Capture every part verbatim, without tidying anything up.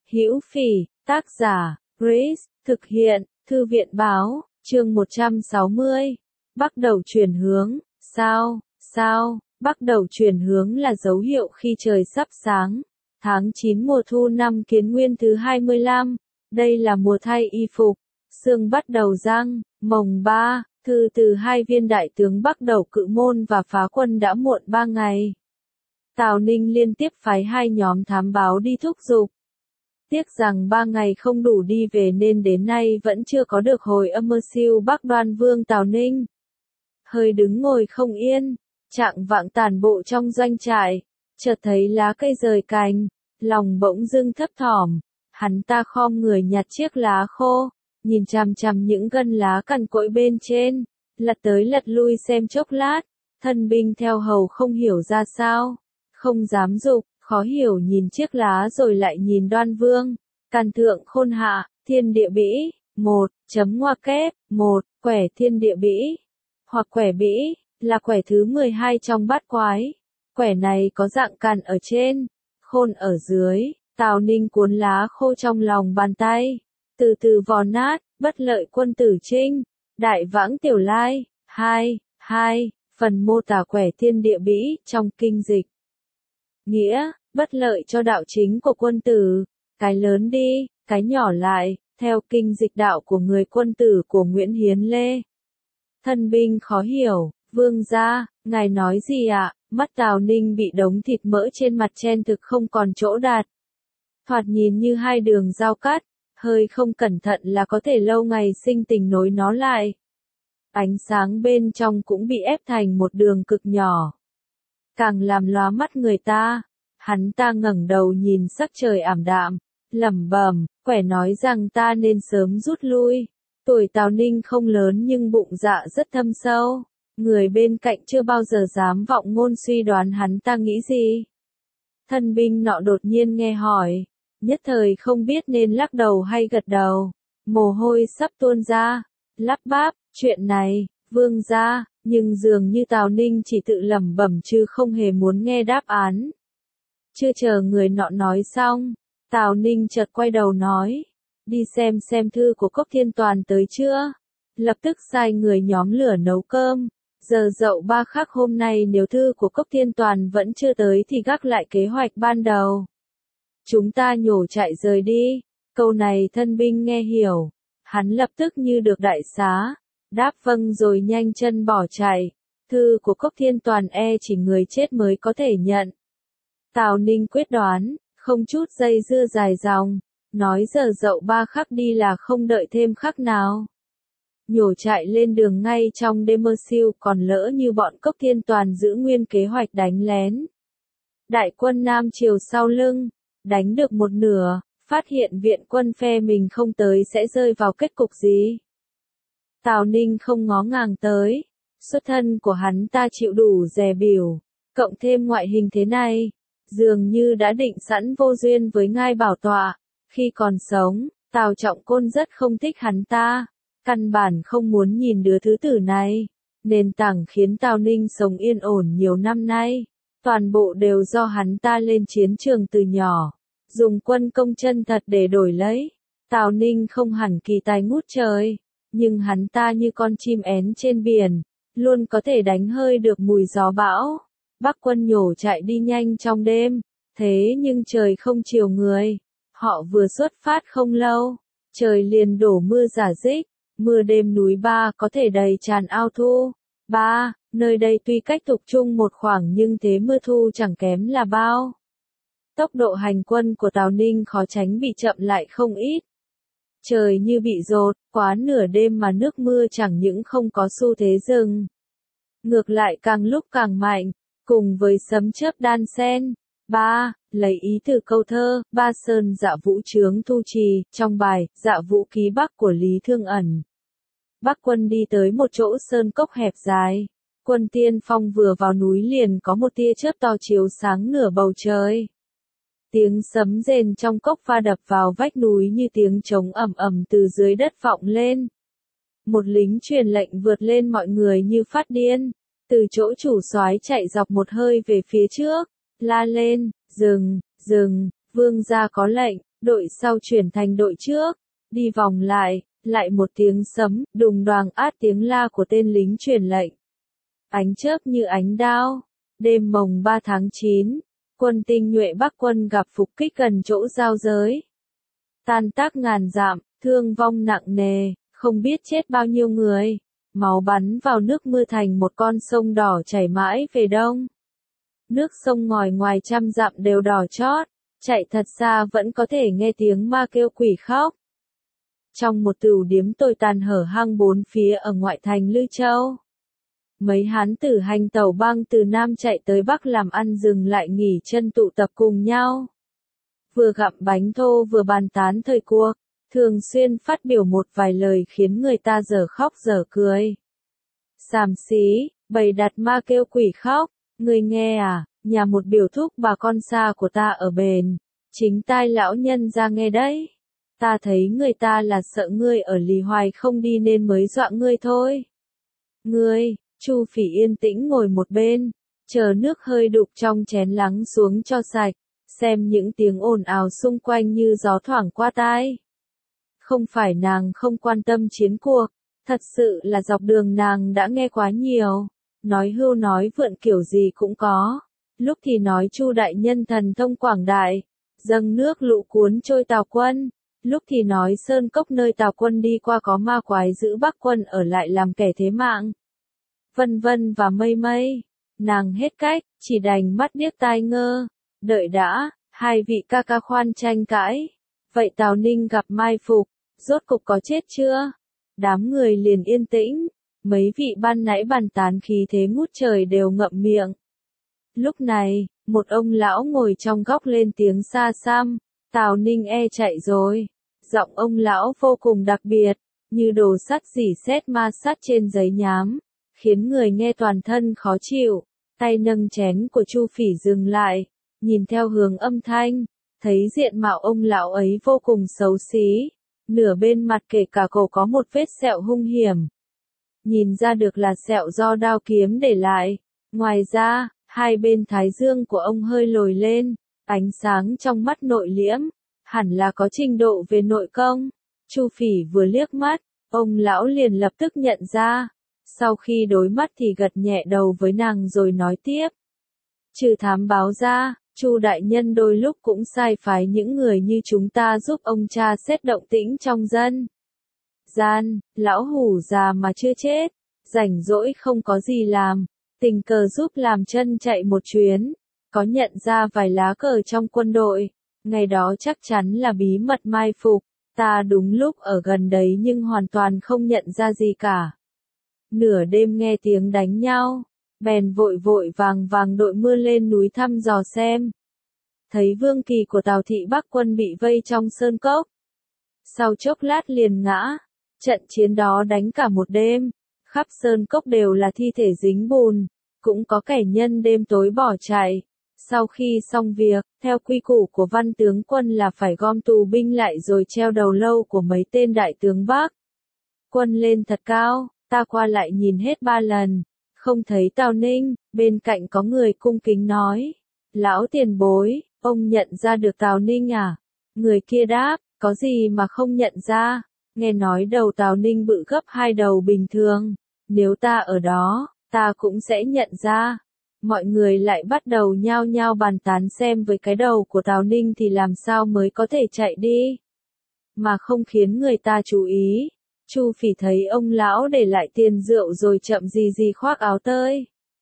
Hữu Phỉ, tác giả, Grace, thực hiện, Thư viện báo, chương một trăm sáu mươi. Bắt đầu chuyển hướng, sao, sao, bắt đầu chuyển hướng là dấu hiệu khi trời sắp sáng. Tháng chín mùa thu năm Kiến Nguyên thứ hai mươi lăm, đây là mùa thay y phục, sương bắt đầu giăng, mồng ba, thư từ hai viên đại tướng bắt đầu cự môn và phá quân đã muộn ba ngày. Tào Ninh liên tiếp phái hai nhóm thám báo đi thúc giục. Tiếc rằng ba ngày không đủ đi về nên đến nay vẫn chưa có được hồi âm mơ siêu Bắc Đoan Vương Tào Ninh. Hơi đứng ngồi không yên, trạng vạng tản bộ trong doanh trại, chợt thấy lá cây rời cành, lòng bỗng dưng thấp thỏm, hắn ta khom người nhặt chiếc lá khô, nhìn chằm chằm những gân lá cằn cỗi bên trên, lật tới lật lui xem chốc lát, thân binh theo hầu không hiểu ra sao, không dám dục, khó hiểu nhìn chiếc lá rồi lại nhìn Đoan Vương, càn thượng khôn hạ, thiên địa bĩ, một, chấm ngoa kép, một, quẻ thiên địa bĩ, hoặc quẻ bĩ, là quẻ thứ mười hai trong bát quái, quẻ này có dạng càn ở trên, khôn ở dưới. Tào Ninh cuốn lá khô trong lòng bàn tay, từ từ vò nát, bất lợi quân tử trinh, đại vãng tiểu lai, hai, hai, phần mô tả quẻ thiên địa bĩ trong kinh dịch. Nghĩa, bất lợi cho đạo chính của quân tử, cái lớn đi, cái nhỏ lại, theo kinh dịch đạo của người quân tử của Nguyễn Hiến Lê. Thân binh khó hiểu, vương gia, ngài nói gì ạ? Mắt Tào Ninh bị đống thịt mỡ trên mặt chen thực không còn chỗ đạt. Thoạt nhìn như hai đường giao cắt, hơi không cẩn thận là có thể lâu ngày sinh tình nối nó lại. Ánh sáng bên trong cũng bị ép thành một đường cực nhỏ. Càng làm lóa mắt người ta, hắn ta ngẩng đầu nhìn sắc trời ảm đạm, lẩm bẩm, quẻ nói rằng ta nên sớm rút lui. Tuổi Tào Ninh không lớn nhưng bụng dạ rất thâm sâu, người bên cạnh chưa bao giờ dám vọng ngôn suy đoán hắn ta nghĩ gì. Thân binh nọ đột nhiên nghe hỏi, nhất thời không biết nên lắc đầu hay gật đầu, mồ hôi sắp tuôn ra, lắp bắp, chuyện này, vương gia, nhưng dường như Tào Ninh chỉ tự lẩm bẩm chứ không hề muốn nghe đáp án. Chưa chờ người nọ nói xong, Tào Ninh chợt quay đầu nói, đi xem xem thư của Cốc Thiên Toàn tới chưa, lập tức sai người nhóm lửa nấu cơm. Giờ dậu ba khắc hôm nay nếu thư của Cốc Thiên Toàn vẫn chưa tới thì gác lại kế hoạch ban đầu. Chúng ta nhổ chạy rời đi. Câu này thân binh nghe hiểu. Hắn lập tức như được đại xá. Đáp vâng rồi nhanh chân bỏ chạy. Thư của Cốc Thiên Toàn e chỉ người chết mới có thể nhận. Tào Ninh quyết đoán, không chút dây dưa dài dòng. Nói giờ dậu ba khắc đi là không đợi thêm khắc nào. Nhổ chạy lên đường ngay trong đêm mơ siêu, còn lỡ như bọn Cốc Thiên Toàn giữ nguyên kế hoạch đánh lén. Đại quân Nam Triều sau lưng, đánh được một nửa, phát hiện viện quân phe mình không tới sẽ rơi vào kết cục gì. Tào Ninh không ngó ngàng tới, xuất thân của hắn ta chịu đủ dè bỉu, cộng thêm ngoại hình thế này, dường như đã định sẵn vô duyên với ngai bảo tọa. Khi còn sống, Tào Trọng Côn rất không thích hắn ta. Căn bản không muốn nhìn đứa thứ tử này, nền tảng khiến Tào Ninh sống yên ổn nhiều năm nay, toàn bộ đều do hắn ta lên chiến trường từ nhỏ, dùng quân công chân thật để đổi lấy. Tào Ninh không hẳn kỳ tài ngút trời, nhưng hắn ta như con chim én trên biển, luôn có thể đánh hơi được mùi gió bão. Bắc quân nhổ chạy đi nhanh trong đêm, thế nhưng trời không chiều người, họ vừa xuất phát không lâu, trời liền đổ mưa rả rích. Mưa đêm núi Ba có thể đầy tràn ao thu. Ba, nơi đây tuy cách Thục Trung một khoảng nhưng thế mưa thu chẳng kém là bao. Tốc độ hành quân của Tào Ninh khó tránh bị chậm lại không ít. Trời như bị dột, quá nửa đêm mà nước mưa chẳng những không có xu thế dừng. Ngược lại càng lúc càng mạnh, cùng với sấm chớp đan xen. Ba, lấy ý từ câu thơ, Ba Sơn Dạ Vũ Trướng Thu Trì, trong bài, Dạ Vũ Ký Bắc của Lý Thương Ẩn. Bắc quân đi tới một chỗ sơn cốc hẹp dài. Quân tiên phong vừa vào núi liền có một tia chớp to chiếu sáng nửa bầu trời. Tiếng sấm rền trong cốc va đập vào vách núi như tiếng trống ầm ầm từ dưới đất vọng lên. Một lính truyền lệnh vượt lên mọi người như phát điên. Từ chỗ chủ soái chạy dọc một hơi về phía trước, la lên, dừng, dừng, vương gia có lệnh. đội sau chuyển thành đội trước, đi vòng lại, lại một tiếng sấm, đùng đoàng át tiếng la của tên lính truyền lệnh. Ánh chớp như ánh đao, đêm mồng ba tháng chín, quân tinh nhuệ Bắc quân gặp phục kích gần chỗ giao giới. Tan tác ngàn dặm, thương vong nặng nề, không biết chết bao nhiêu người, máu bắn vào nước mưa thành một con sông đỏ chảy mãi về đông. Nước sông ngòi ngoài trăm dặm đều đỏ chót, chạy thật xa vẫn có thể nghe tiếng ma kêu quỷ khóc. Trong một tửu điếm tồi tàn hở hang bốn phía ở ngoại thành Lư Châu, mấy hán tử hành tẩu băng từ Nam chạy tới Bắc làm ăn dừng lại nghỉ chân tụ tập cùng nhau. Vừa gặm bánh thô vừa bàn tán thời cuộc, thường xuyên phát biểu một vài lời khiến người ta dở khóc dở cười. Xàm xí, bày đặt ma kêu quỷ khóc, người nghe à, nhà một biểu thúc bà con xa của ta ở bền, chính tai lão nhân ra nghe đấy. Ta thấy người ta là sợ ngươi ở lì hoài không đi nên mới dọa ngươi thôi. Ngươi, Chu Phỉ yên tĩnh ngồi một bên, chờ nước hơi đục trong chén lắng xuống cho sạch, xem những tiếng ồn ào xung quanh như gió thoảng qua tai. Không phải nàng không quan tâm chiến cuộc, thật sự là dọc đường nàng đã nghe quá nhiều, nói hưu nói vượn kiểu gì cũng có. Lúc thì nói Chu đại nhân thần thông quảng đại, dâng nước lũ cuốn trôi Tào quân, lúc thì nói sơn cốc nơi Tào quân đi qua có ma quái giữ Bắc quân ở lại làm kẻ thế mạng. Vân vân và mây mây, nàng hết cách, chỉ đành mắt điếc tai ngơ. Đợi đã, hai vị ca ca khoan tranh cãi. Vậy Tào Ninh gặp mai phục, rốt cục có chết chưa? Đám người liền yên tĩnh, mấy vị ban nãy bàn tán khí thế ngút trời đều ngậm miệng. Lúc này, một ông lão ngồi trong góc lên tiếng xa xăm, Tào Ninh e chạy rồi. Giọng ông lão vô cùng đặc biệt, như đồ sắt rỉ sét ma sát trên giấy nhám, khiến người nghe toàn thân khó chịu. Tay nâng chén của Chu Phỉ dừng lại, nhìn theo hướng âm thanh, thấy diện mạo ông lão ấy vô cùng xấu xí, nửa bên mặt kể cả cổ có một vết sẹo hung hiểm. Nhìn ra được là sẹo do đao kiếm để lại. Ngoài ra, hai bên thái dương của ông hơi lồi lên, ánh sáng trong mắt nội liễm, hẳn là có trình độ về nội công. Chu Phỉ vừa liếc mắt, ông lão liền lập tức nhận ra. Sau khi đối mắt thì gật nhẹ đầu với nàng rồi nói tiếp. Trừ thám báo ra, Chu đại nhân đôi lúc cũng sai phái những người như chúng ta giúp ông tra xét động tĩnh trong dân gian. Lão hủ già mà chưa chết, rảnh rỗi không có gì làm, tình cờ giúp làm chân chạy một chuyến, có nhận ra vài lá cờ trong quân đội. Ngày đó chắc chắn là bí mật mai phục, ta đúng lúc ở gần đấy nhưng hoàn toàn không nhận ra gì cả. Nửa đêm nghe tiếng đánh nhau, bèn vội vội vàng vàng đội mưa lên núi thăm dò xem. Thấy vương kỳ của Tào thị Bắc quân bị vây trong sơn cốc. Sau chốc lát liền ngã, trận chiến đó đánh cả một đêm, khắp sơn cốc đều là thi thể dính bùn, cũng có kẻ nhân đêm tối bỏ chạy. Sau khi xong việc, theo quy củ của văn tướng quân là phải gom tù binh lại rồi treo đầu lâu của mấy tên đại tướng Bắc quân lên thật cao. Ta qua lại nhìn hết ba lần, không thấy Tào Ninh, bên cạnh có người cung kính nói. Lão tiền bối, ông nhận ra được Tào Ninh à? Người kia đáp, có gì mà không nhận ra, nghe nói đầu Tào Ninh bự gấp hai đầu bình thường, nếu ta ở đó, ta cũng sẽ nhận ra. Mọi người lại bắt đầu nhao nhao bàn tán xem với cái đầu của Tào Ninh thì làm sao mới có thể chạy đi, mà không khiến người ta chú ý. Chu Phỉ thấy ông lão để lại tiền rượu rồi chậm gì gì khoác áo tơi.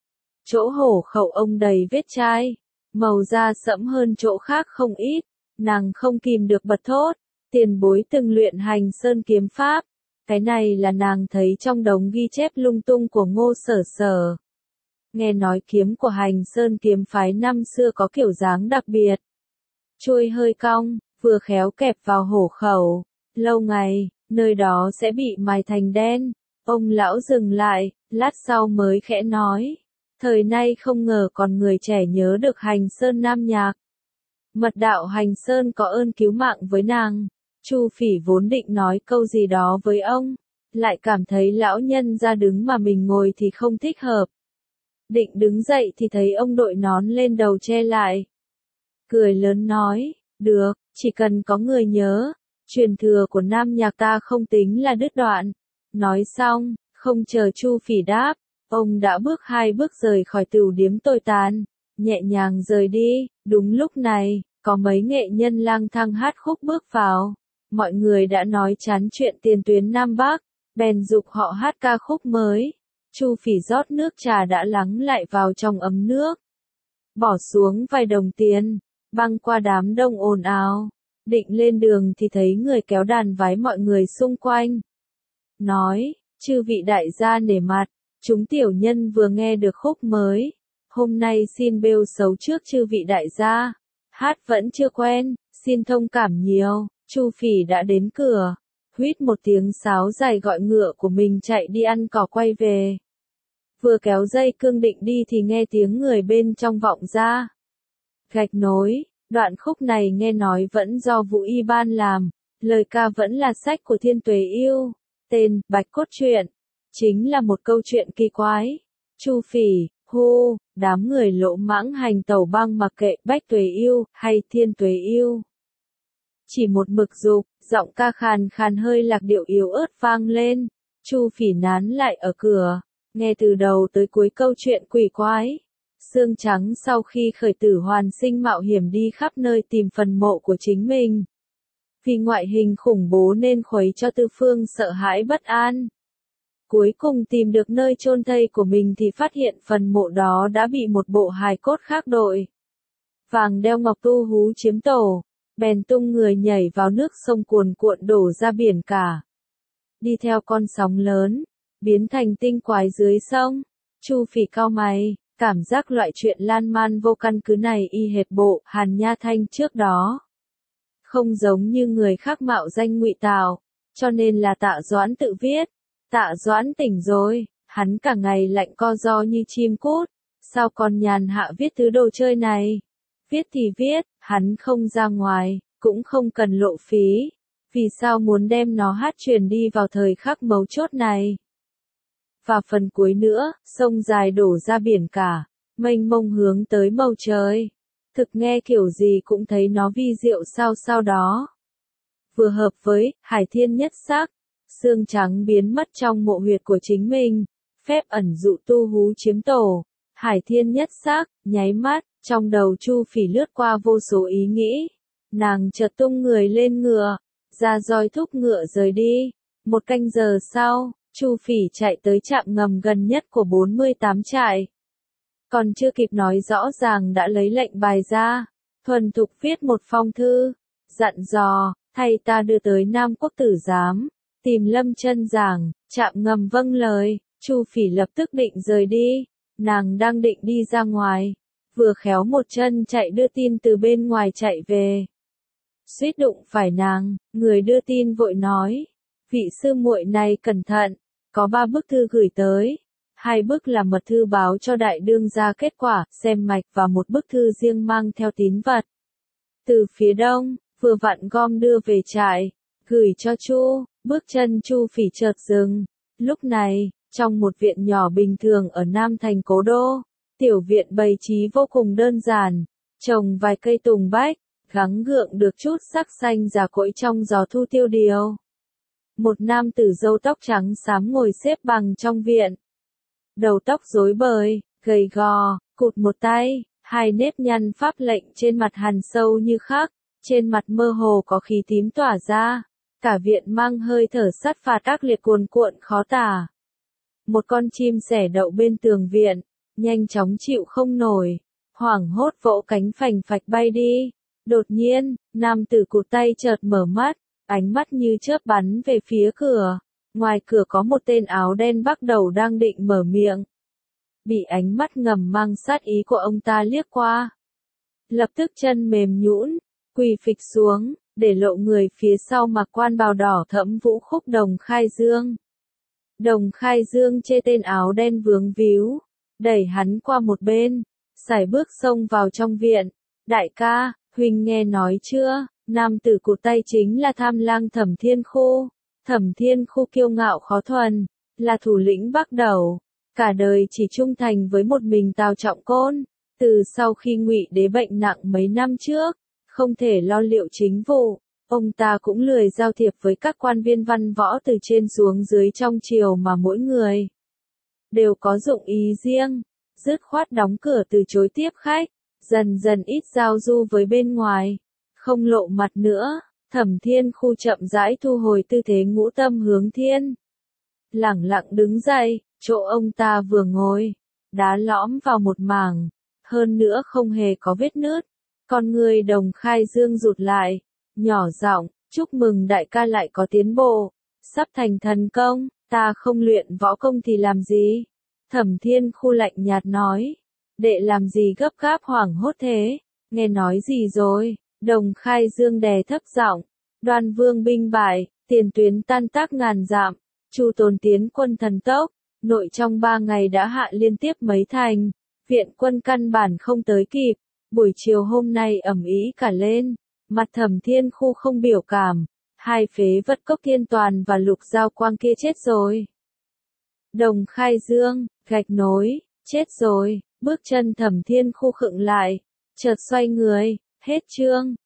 Chỗ hổ khẩu ông đầy vết chai, màu da sẫm hơn chỗ khác không ít, nàng không kìm được bật thốt, tiền bối từng luyện hành sơn kiếm pháp. Cái này là nàng thấy trong đống ghi chép lung tung của Ngô Sở Sở. Nghe nói kiếm của hành sơn kiếm phái năm xưa có kiểu dáng đặc biệt. Chuôi hơi cong, vừa khéo kẹp vào hổ khẩu, lâu ngày, nơi đó sẽ bị mài thành đen. Ông lão dừng lại, lát sau mới khẽ nói. Thời nay không ngờ còn người trẻ nhớ được hành sơn nam nhạc. Mật đạo hành sơn có ơn cứu mạng với nàng. Chu Phỉ vốn định nói câu gì đó với ông, lại cảm thấy lão nhân ra đứng mà mình ngồi thì không thích hợp. Định đứng dậy thì thấy ông đội nón lên đầu che lại. Cười lớn nói, Được, chỉ cần có người nhớ, truyền thừa của nam nhạc ta không tính là đứt đoạn. Nói xong, không chờ Chu Phỉ đáp, ông đã bước hai bước rời khỏi tửu điếm tồi tàn, nhẹ nhàng rời đi. Đúng lúc này, có mấy nghệ nhân lang thang hát khúc bước vào. Mọi người đã nói chán chuyện tiền tuyến Nam Bắc, bèn dục họ hát ca khúc mới. Chu Phỉ rót nước trà đã lắng lại vào trong ấm nước, bỏ xuống vài đồng tiền, băng qua đám đông ồn ào. Định lên đường thì thấy người kéo đàn vái mọi người xung quanh. Nói, chư vị đại gia nể mặt, chúng tiểu nhân vừa nghe được khúc mới. Hôm nay xin bêu xấu trước chư vị đại gia. Hát vẫn chưa quen, xin thông cảm nhiều. Chu Phỉ đã đến cửa, huýt một tiếng sáo dài gọi ngựa của mình chạy đi ăn cỏ quay về. Vừa kéo dây cương định đi thì nghe tiếng người bên trong vọng ra. Gạch nối, đoạn khúc này nghe nói vẫn do Vũ Y Ban làm, lời ca vẫn là sách của Thiên Tuế Yêu, tên Bạch Cốt Truyện, chính là một câu chuyện kỳ quái. Chu Phỉ, hô, đám người lỗ mãng hành tẩu băng mặc kệ Bách Tuế Yêu hay Thiên Tuế Yêu. Chỉ một mực dục, giọng ca khàn khàn hơi lạc điệu yếu ớt vang lên. Chu Phỉ nán lại ở cửa, nghe từ đầu tới cuối câu chuyện quỷ quái. Xương trắng sau khi khởi tử hoàn sinh mạo hiểm đi khắp nơi tìm phần mộ của chính mình. Vì ngoại hình khủng bố nên khuấy cho tư phương sợ hãi bất an. Cuối cùng tìm được nơi chôn thây của mình thì phát hiện phần mộ đó đã bị một bộ hài cốt khác đội vàng đeo ngọc tu hú chiếm tổ. Bèn tung người nhảy vào nước sông cuồn cuộn đổ ra biển cả. Đi theo con sóng lớn, biến thành tinh quái dưới sông. Chu Phỉ cau mày, cảm giác loại chuyện lan man vô căn cứ này y hệt bộ Hàn Nha Thanh trước đó. Không giống như người khác mạo danh ngụy tạo, cho nên là Tạ Doãn tự viết. Tạ Doãn tỉnh rồi, hắn cả ngày lạnh co ro như chim cút. Sao còn nhàn hạ viết thứ đồ chơi này? Viết thì viết, hắn không ra ngoài, cũng không cần lộ phí. Vì sao muốn đem nó hát truyền đi vào thời khắc mấu chốt này? Và phần cuối nữa, sông dài đổ ra biển cả, mênh mông hướng tới bầu trời. Thực nghe kiểu gì cũng thấy nó vi diệu sao sao đó. Vừa hợp với Hải Thiên Nhất Sắc, xương trắng biến mất trong mộ huyệt của chính mình, phép ẩn dụ tu hú chiếm tổ. Hải Thiên Nhất Sắc, nháy mắt, trong đầu Chu Phỉ lướt qua vô số ý nghĩ. Nàng chợt tung người lên ngựa, ra roi thúc ngựa rời đi. Một canh giờ sau, Chu Phỉ chạy tới trạm ngầm gần nhất của bốn mươi tám trại. Còn chưa kịp nói rõ ràng đã lấy lệnh bài ra, thuần thục viết một phong thư, dặn dò, thay ta đưa tới Nam Quốc Tử Giám, tìm Lâm Chân Giảng. Trạm ngầm vâng lời, Chu Phỉ lập tức định rời đi. Nàng đang định đi ra ngoài, vừa khéo một chân chạy đưa tin từ bên ngoài chạy về. Suýt đụng phải nàng, người đưa tin vội nói, vị sư muội này cẩn thận, có ba bức thư gửi tới. Hai bức là mật thư báo cho đại đương gia kết quả, xem mạch và một bức thư riêng mang theo tín vật. Từ phía đông, vừa vặn gom đưa về trại, gửi cho Chu. Bước chân Chu Phỉ chợt dừng. Lúc này, trong một viện nhỏ bình thường ở Nam thành Cố Đô, tiểu viện bày trí vô cùng đơn giản, trồng vài cây tùng bách, gắng gượng được chút sắc xanh già cỗi trong gió thu tiêu điều. Một nam tử râu tóc trắng xám ngồi xếp bằng trong viện. Đầu tóc rối bời, gầy gò, cụt một tay, hai nếp nhăn pháp lệnh trên mặt hằn sâu như khắc, trên mặt mơ hồ có khí tím tỏa ra. Cả viện mang hơi thở sát phạt ác liệt cuồn cuộn khó tả. Một con chim sẻ đậu bên tường viện, nhanh chóng chịu không nổi, hoảng hốt vỗ cánh phành phạch bay đi. Đột nhiên, nam tử cụt tay chợt mở mắt, ánh mắt như chớp bắn về phía cửa. Ngoài cửa có một tên áo đen bắt đầu đang định mở miệng. Bị ánh mắt ngầm mang sát ý của ông ta liếc qua. Lập tức chân mềm nhũn, quỳ phịch xuống, để lộ người phía sau mặc quan bào đỏ thẫm vũ khúc Đồng Khai Dương. Đồng Khai Dương chê tên áo đen vướng víu, đẩy hắn qua một bên, sải bước xông vào trong viện. Đại ca, huynh nghe nói chưa, nam tử cụt tay chính là tham lang Thẩm Thiên Khu. Thẩm Thiên Khu kiêu ngạo khó thuần, là thủ lĩnh Bắc Đầu, cả đời chỉ trung thành với một mình Tào Trọng Côn. Từ sau khi Ngụy Đế bệnh nặng mấy năm trước, không thể lo liệu chính vụ. Ông ta cũng lười giao thiệp với các quan viên văn võ từ trên xuống dưới trong triều mà mỗi người đều có dụng ý riêng, dứt khoát đóng cửa từ chối tiếp khách, dần dần ít giao du với bên ngoài, không lộ mặt nữa. Thẩm Thiên Khu chậm rãi thu hồi tư thế ngũ tâm hướng thiên, lẳng lặng đứng dậy, chỗ ông ta vừa ngồi, đá lõm vào một mảng, hơn nữa không hề có vết nứt. Con người Đồng Khai Dương rụt lại, nhỏ giọng, chúc mừng đại ca lại có tiến bộ, sắp thành thần công, ta không luyện võ công thì làm gì? Thẩm Thiên Khu lạnh nhạt nói, đệ làm gì gấp gáp hoảng hốt thế, nghe nói gì rồi? Đồng Khai Dương đè thấp giọng, Đoan Vương binh bại, tiền tuyến tan tác ngàn dặm, Chu Tồn tiến quân thần tốc, nội trong ba ngày đã hạ liên tiếp mấy thành, viện quân căn bản không tới kịp, buổi chiều hôm nay ầm ĩ cả lên, mặt Thẩm Thiên Khu không biểu cảm, hai phế vật Cốc Thiên Toàn và Lục Giao Quang kia chết rồi. Đồng Khai Dương, gạch nối, chết rồi, bước chân Thẩm Thiên Khu khựng lại, chợt xoay người, hết chương.